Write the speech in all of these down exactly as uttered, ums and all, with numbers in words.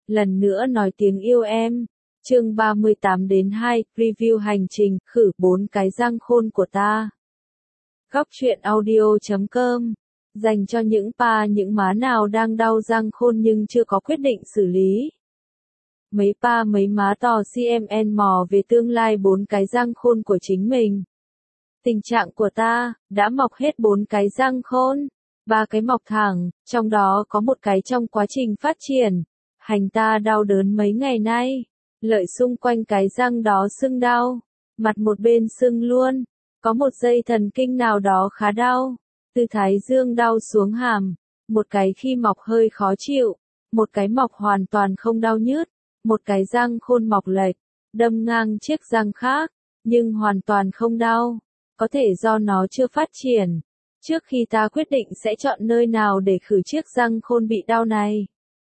lần nữa nói tiếng yêu em. Chương ba mươi tám đến hai, review hành trình, khử bốn cái răng khôn của ta. Góc truyện audio chấm com dành cho những pa những má nào đang đau răng khôn nhưng chưa có quyết định xử lý. Mấy pa mấy má tò cmn mò về tương lai bốn cái răng khôn của chính mình. Tình trạng của ta, đã mọc hết bốn cái răng khôn, ba cái mọc thẳng, trong đó có một cái trong quá trình phát triển. Hành ta đau đớn mấy ngày nay, lợi xung quanh cái răng đó sưng đau, mặt một bên sưng luôn, có một dây thần kinh nào đó khá đau, từ thái dương đau xuống hàm, một cái khi mọc hơi khó chịu, một cái mọc hoàn toàn không đau nhức, một cái răng khôn mọc lệch, đâm ngang chiếc răng khác, nhưng hoàn toàn không đau, có thể do nó chưa phát triển. Trước khi ta quyết định sẽ chọn nơi nào để khử chiếc răng khôn bị đau này,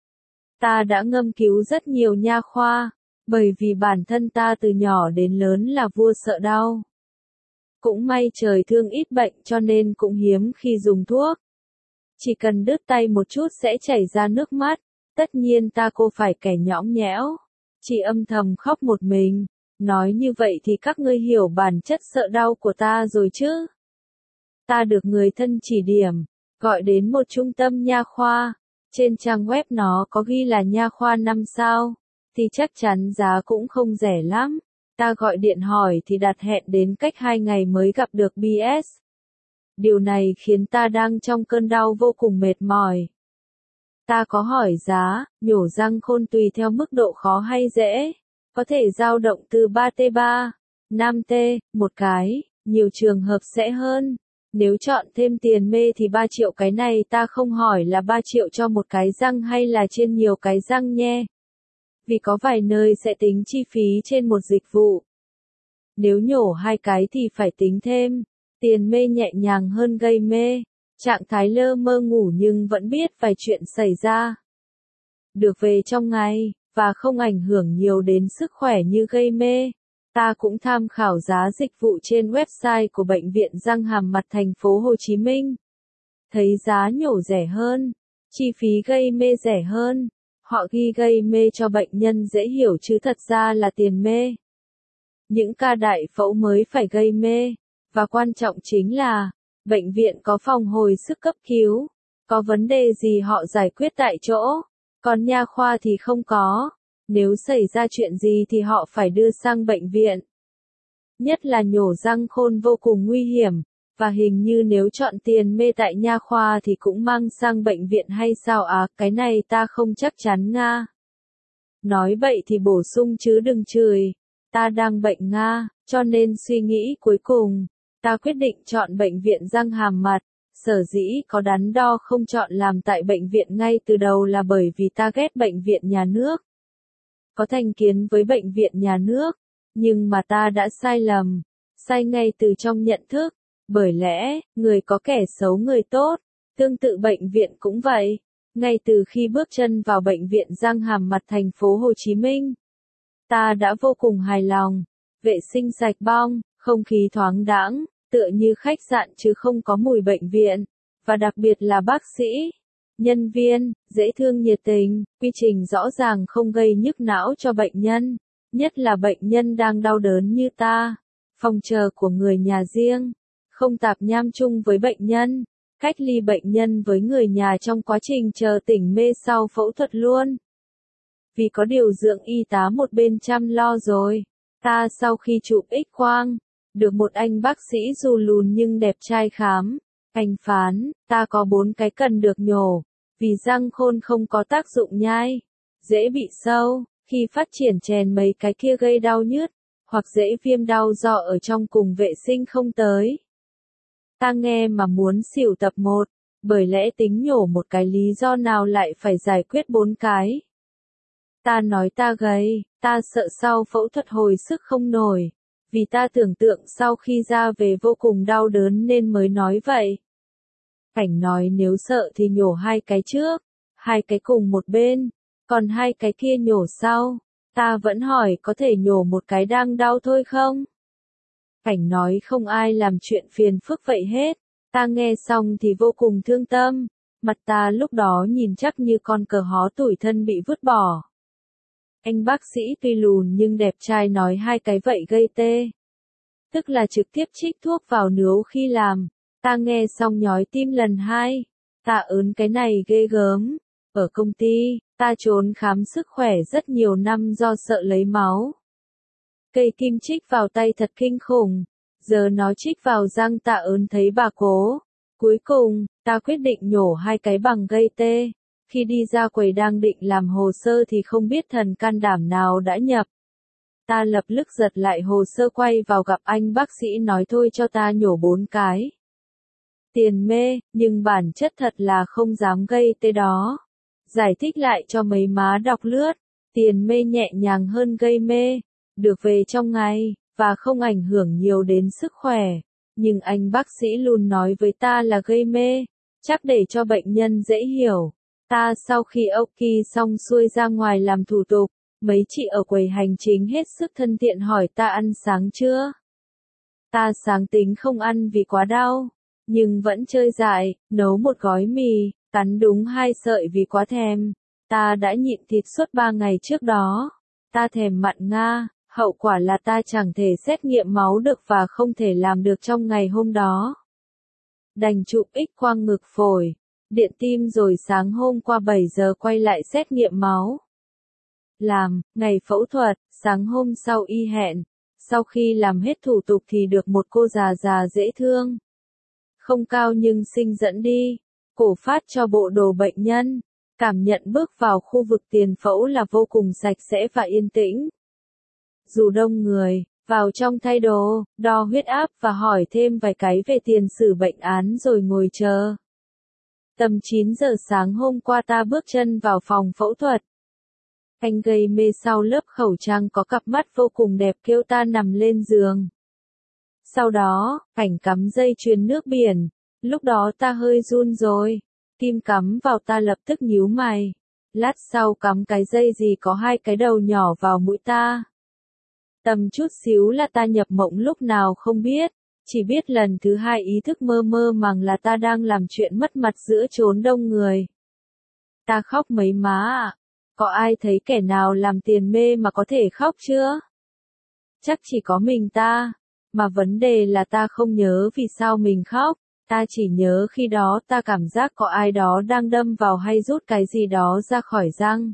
ta đã ngâm cứu rất nhiều nha khoa, bởi vì bản thân ta từ nhỏ đến lớn là vua sợ đau. Cũng may trời thương ít bệnh cho nên cũng hiếm khi dùng thuốc. Chỉ cần đứt tay một chút sẽ chảy ra nước mắt, tất nhiên ta cô phải kẻ nhõng nhẽo, chỉ âm thầm khóc một mình. Nói như vậy thì các ngươi hiểu bản chất sợ đau của ta rồi chứ. Ta được người thân chỉ điểm, gọi đến một trung tâm nha khoa. Trên trang web nó có ghi là nha khoa năm sao, thì chắc chắn giá cũng không rẻ lắm. Ta gọi điện hỏi thì đặt hẹn đến cách hai ngày mới gặp được bê ét. Điều này khiến ta đang trong cơn đau vô cùng mệt mỏi. Ta có hỏi giá, nhổ răng khôn tùy theo mức độ khó hay dễ, có thể dao động từ ba phẩy ba, năm tê, một cái, nhiều trường hợp sẽ hơn. Nếu chọn thêm tiền mê thì ba triệu, cái này ta không hỏi là ba triệu cho một cái răng hay là trên nhiều cái răng nhé. Vì có vài nơi sẽ tính chi phí trên một dịch vụ. Nếu nhổ hai cái thì phải tính thêm. Tiền mê nhẹ nhàng hơn gây mê. Trạng thái lơ mơ ngủ nhưng vẫn biết vài chuyện xảy ra. Được về trong ngày, và không ảnh hưởng nhiều đến sức khỏe như gây mê. Ta cũng tham khảo giá dịch vụ trên website của Bệnh viện Răng Hàm Mặt thành phố Hồ Chí Minh. Thấy giá nhổ rẻ hơn, chi phí gây mê rẻ hơn. Họ ghi gây mê cho bệnh nhân dễ hiểu chứ thật ra là tiền mê. Những ca đại phẫu mới phải gây mê, và quan trọng chính là, bệnh viện có phòng hồi sức cấp cứu, có vấn đề gì họ giải quyết tại chỗ, còn nha khoa thì không có. Nếu xảy ra chuyện gì thì họ phải đưa sang bệnh viện. Nhất là nhổ răng khôn vô cùng nguy hiểm, và hình như nếu chọn tiền mê tại nha khoa thì cũng mang sang bệnh viện hay sao à, cái này ta không chắc chắn nga. Nói bậy thì bổ sung chứ đừng chửi, ta đang bệnh nga, cho nên suy nghĩ cuối cùng, ta quyết định chọn Bệnh viện Răng Hàm Mặt. Sở dĩ có đắn đo không chọn làm tại bệnh viện ngay từ đầu là bởi vì ta ghét bệnh viện nhà nước. Có thành kiến với bệnh viện nhà nước, nhưng mà ta đã sai lầm, sai ngay từ trong nhận thức, bởi lẽ, người có kẻ xấu người tốt, tương tự bệnh viện cũng vậy, ngay từ khi bước chân vào Bệnh viện Răng Hàm Mặt thành phố Hồ Chí Minh. Ta đã vô cùng hài lòng, vệ sinh sạch bong, không khí thoáng đãng, tựa như khách sạn chứ không có mùi bệnh viện, và đặc biệt là bác sĩ. Nhân viên, dễ thương nhiệt tình, quy trình rõ ràng không gây nhức não cho bệnh nhân, nhất là bệnh nhân đang đau đớn như ta. Phòng chờ của người nhà riêng, không tạp nham chung với bệnh nhân, cách ly bệnh nhân với người nhà trong quá trình chờ tỉnh mê sau phẫu thuật luôn. Vì có điều dưỡng y tá một bên chăm lo rồi, ta sau khi chụp X-quang, được một anh bác sĩ dù lùn nhưng đẹp trai khám. Anh phán, ta có bốn cái cần được nhổ, vì răng khôn không có tác dụng nhai, dễ bị sâu, khi phát triển chèn mấy cái kia gây đau nhức, hoặc dễ viêm đau do ở trong cùng vệ sinh không tới. Ta nghe mà muốn xỉu tập một, bởi lẽ tính nhổ một cái lý do nào lại phải giải quyết bốn cái. Ta nói ta gầy, ta sợ sau phẫu thuật hồi sức không nổi, vì ta tưởng tượng sau khi ra về vô cùng đau đớn nên mới nói vậy. Cảnh nói nếu sợ thì nhổ hai cái trước, hai cái cùng một bên, còn hai cái kia nhổ sau. Ta vẫn hỏi có thể nhổ một cái đang đau thôi không? Cảnh nói không ai làm chuyện phiền phức vậy hết. Ta nghe xong thì vô cùng thương tâm, mặt ta lúc đó nhìn chắc như con cờ hó tủi thân bị vứt bỏ. Anh bác sĩ tuy lùn nhưng đẹp trai nói hai cái vậy gây tê. Tức là trực tiếp trích thuốc vào nướu khi làm. Ta nghe xong nhói tim lần hai. Ta ớn cái này ghê gớm. Ở công ty, ta trốn khám sức khỏe rất nhiều năm do sợ lấy máu. Cây kim trích vào tay thật kinh khủng. Giờ nó trích vào răng ta ớn thấy bà cố. Cuối cùng, ta quyết định nhổ hai cái bằng gây tê. Khi đi ra quầy đang định làm hồ sơ thì không biết thần can đảm nào đã nhập. Ta lập tức giật lại hồ sơ quay vào gặp anh bác sĩ nói thôi cho ta nhổ bốn cái. Tiền mê, nhưng bản chất thật là không dám gây tê đó. Giải thích lại cho mấy má đọc lướt. Tiền mê nhẹ nhàng hơn gây mê. Được về trong ngày, và không ảnh hưởng nhiều đến sức khỏe. Nhưng anh bác sĩ luôn nói với ta là gây mê. Chắc để cho bệnh nhân dễ hiểu. Ta sau khi ok xong xuôi ra ngoài làm thủ tục. Mấy chị ở quầy hành chính hết sức thân thiện hỏi ta ăn sáng chưa? Ta sáng tính không ăn vì quá đau. Nhưng vẫn chơi dại, nấu một gói mì, cắn đúng hai sợi vì quá thèm. Ta đã nhịn thịt suốt ba ngày trước đó. Ta thèm mặn Nga, hậu quả là ta chẳng thể xét nghiệm máu được và không thể làm được trong ngày hôm đó. Đành chụp X-quang ngực phổi, điện tim rồi sáng hôm qua bảy giờ quay lại xét nghiệm máu. Làm, ngày phẫu thuật, sáng hôm sau y hẹn. Sau khi làm hết thủ tục thì được một cô già già dễ thương. Không cao nhưng xinh dẫn đi. Cổ phát cho bộ đồ bệnh nhân. Cảm nhận bước vào khu vực tiền phẫu là vô cùng sạch sẽ và yên tĩnh. Dù đông người, vào trong thay đồ, đo huyết áp và hỏi thêm vài cái về tiền sử bệnh án rồi ngồi chờ. Tầm chín giờ sáng hôm qua ta bước chân vào phòng phẫu thuật. Anh gây mê sau lớp khẩu trang có cặp mắt vô cùng đẹp kêu ta nằm lên giường. Sau đó, cảnh cắm dây chuyền nước biển. Lúc đó ta hơi run rồi. Kim cắm vào ta lập tức nhíu mày. Lát sau cắm cái dây gì có hai cái đầu nhỏ vào mũi ta. Tầm chút xíu là ta nhập mộng lúc nào không biết. Chỉ biết lần thứ hai ý thức mơ mơ màng là ta đang làm chuyện mất mặt giữa chốn đông người. Ta khóc mấy má ạ. Có ai thấy kẻ nào làm tiền mê mà có thể khóc chưa? Chắc chỉ có mình ta. Mà vấn đề là ta không nhớ vì sao mình khóc. Ta chỉ nhớ khi đó ta cảm giác có ai đó đang đâm vào hay rút cái gì đó ra khỏi răng.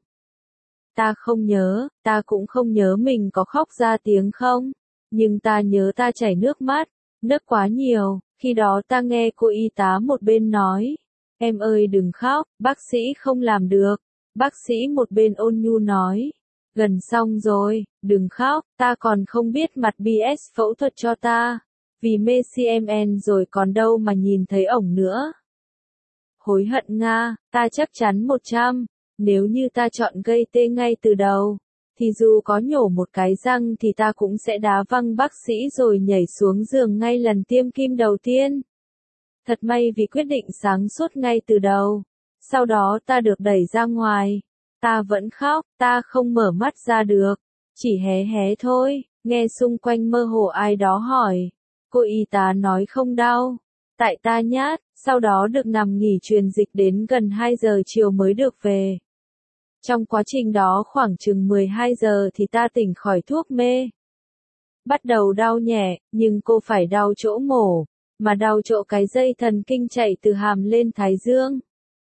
Ta không nhớ, ta cũng không nhớ mình có khóc ra tiếng không. Nhưng ta nhớ ta chảy nước mắt, nước quá nhiều. Khi đó ta nghe cô y tá một bên nói. Em ơi đừng khóc, bác sĩ không làm được. Bác sĩ một bên ôn nhu nói. Gần xong rồi, đừng khóc, ta còn không biết mặt bê ét phẫu thuật cho ta. Vì mê xê em en rồi còn đâu mà nhìn thấy ổng nữa. Hối hận Nga, ta chắc chắn một trăm. Nếu như ta chọn gây tê ngay từ đầu, thì dù có nhổ một cái răng thì ta cũng sẽ đá văng bác sĩ rồi nhảy xuống giường ngay lần tiêm kim đầu tiên. Thật may vì quyết định sáng suốt ngay từ đầu. Sau đó ta được đẩy ra ngoài. Ta vẫn khóc, ta không mở mắt ra được. Chỉ hé hé thôi, nghe xung quanh mơ hồ ai đó hỏi. Cô y tá nói không đau. Tại ta nhát, sau đó được nằm nghỉ truyền dịch đến gần hai giờ chiều mới được về. Trong quá trình đó khoảng chừng mười hai giờ thì ta tỉnh khỏi thuốc mê. Bắt đầu đau nhẹ, nhưng cô phải đau chỗ mổ, mà đau chỗ cái dây thần kinh chạy từ hàm lên thái dương.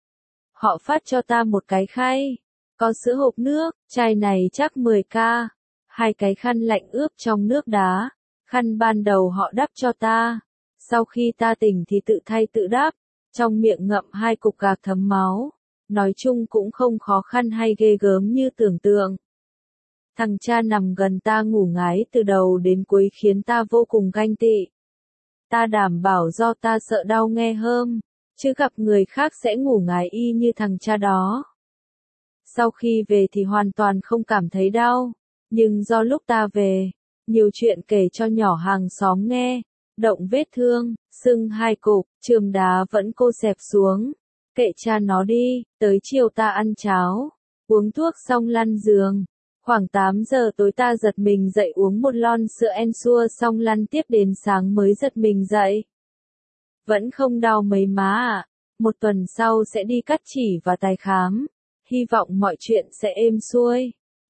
Họ phát cho ta một cái khay, có sữa hộp nước, chai này chắc mười ca, hai cái khăn lạnh ướp trong nước đá, khăn ban đầu họ đắp cho ta, sau khi ta tỉnh thì tự thay tự đắp, trong miệng ngậm hai cục gạc thấm máu, nói chung cũng không khó khăn hay ghê gớm như tưởng tượng. Thằng cha nằm gần ta ngủ ngái từ đầu đến cuối khiến ta vô cùng ganh tị. Ta đảm bảo do ta sợ đau nghe hơm, chứ gặp người khác sẽ ngủ ngái y như thằng cha đó. Sau khi về thì hoàn toàn không cảm thấy đau, nhưng do lúc ta về, nhiều chuyện kể cho nhỏ hàng xóm nghe, động vết thương, sưng hai cục, chườm đá vẫn cô xẹp xuống, kệ cha nó đi, tới chiều ta ăn cháo, uống thuốc xong lăn giường. Khoảng tám giờ tối ta giật mình dậy uống một lon sữa Ensure xong lăn tiếp đến sáng mới giật mình dậy. Vẫn không đau mấy má ạ. À. Một tuần sau sẽ đi cắt chỉ và tái khám. Hy vọng mọi chuyện sẽ êm xuôi.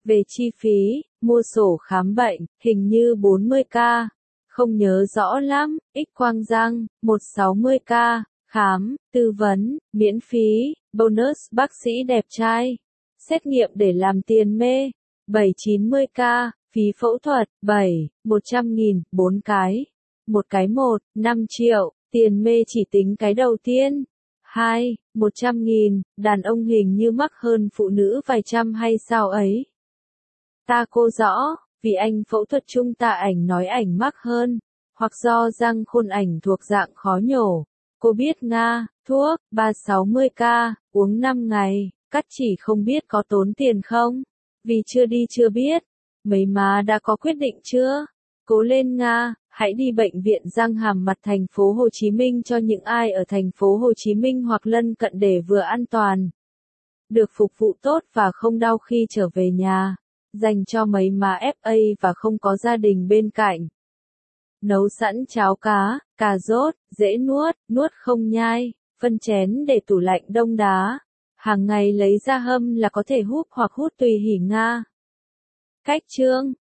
Về chi phí, mua sổ khám bệnh, hình như bốn mươi k. Không nhớ rõ lắm, X-quang răng, một trăm sáu mươi k. Khám, tư vấn, miễn phí, bonus bác sĩ đẹp trai. Xét nghiệm để làm tiền mê, bảy trăm chín mươi k. Phí phẫu thuật, bảy, một trăm nghìn, bốn cái. Một cái một, năm triệu, tiền mê chỉ tính cái đầu tiên. Hai, một trăm nghìn, đàn ông hình như mắc hơn phụ nữ vài trăm hay sao ấy. Ta cô rõ, vì anh phẫu thuật chung ta ảnh nói ảnh mắc hơn, hoặc do răng khôn ảnh thuộc dạng khó nhổ. Cô biết Nga, thuốc, ba trăm sáu mươi k, uống năm ngày, cắt chỉ không biết có tốn tiền không? Vì chưa đi chưa biết. Mấy má đã có quyết định chưa? Cố lên Nga, hãy đi bệnh viện răng hàm mặt thành phố Hồ Chí Minh cho những ai ở thành phố Hồ Chí Minh hoặc lân cận để vừa an toàn, được phục vụ tốt và không đau khi trở về nhà. Dành cho mấy má ép a và không có gia đình bên cạnh. Nấu sẵn cháo cá, cà rốt, dễ nuốt, nuốt không nhai, phân chén để tủ lạnh đông đá. Hàng ngày lấy ra hâm là có thể húp hoặc hút tùy hỉ Nga. Cách chương,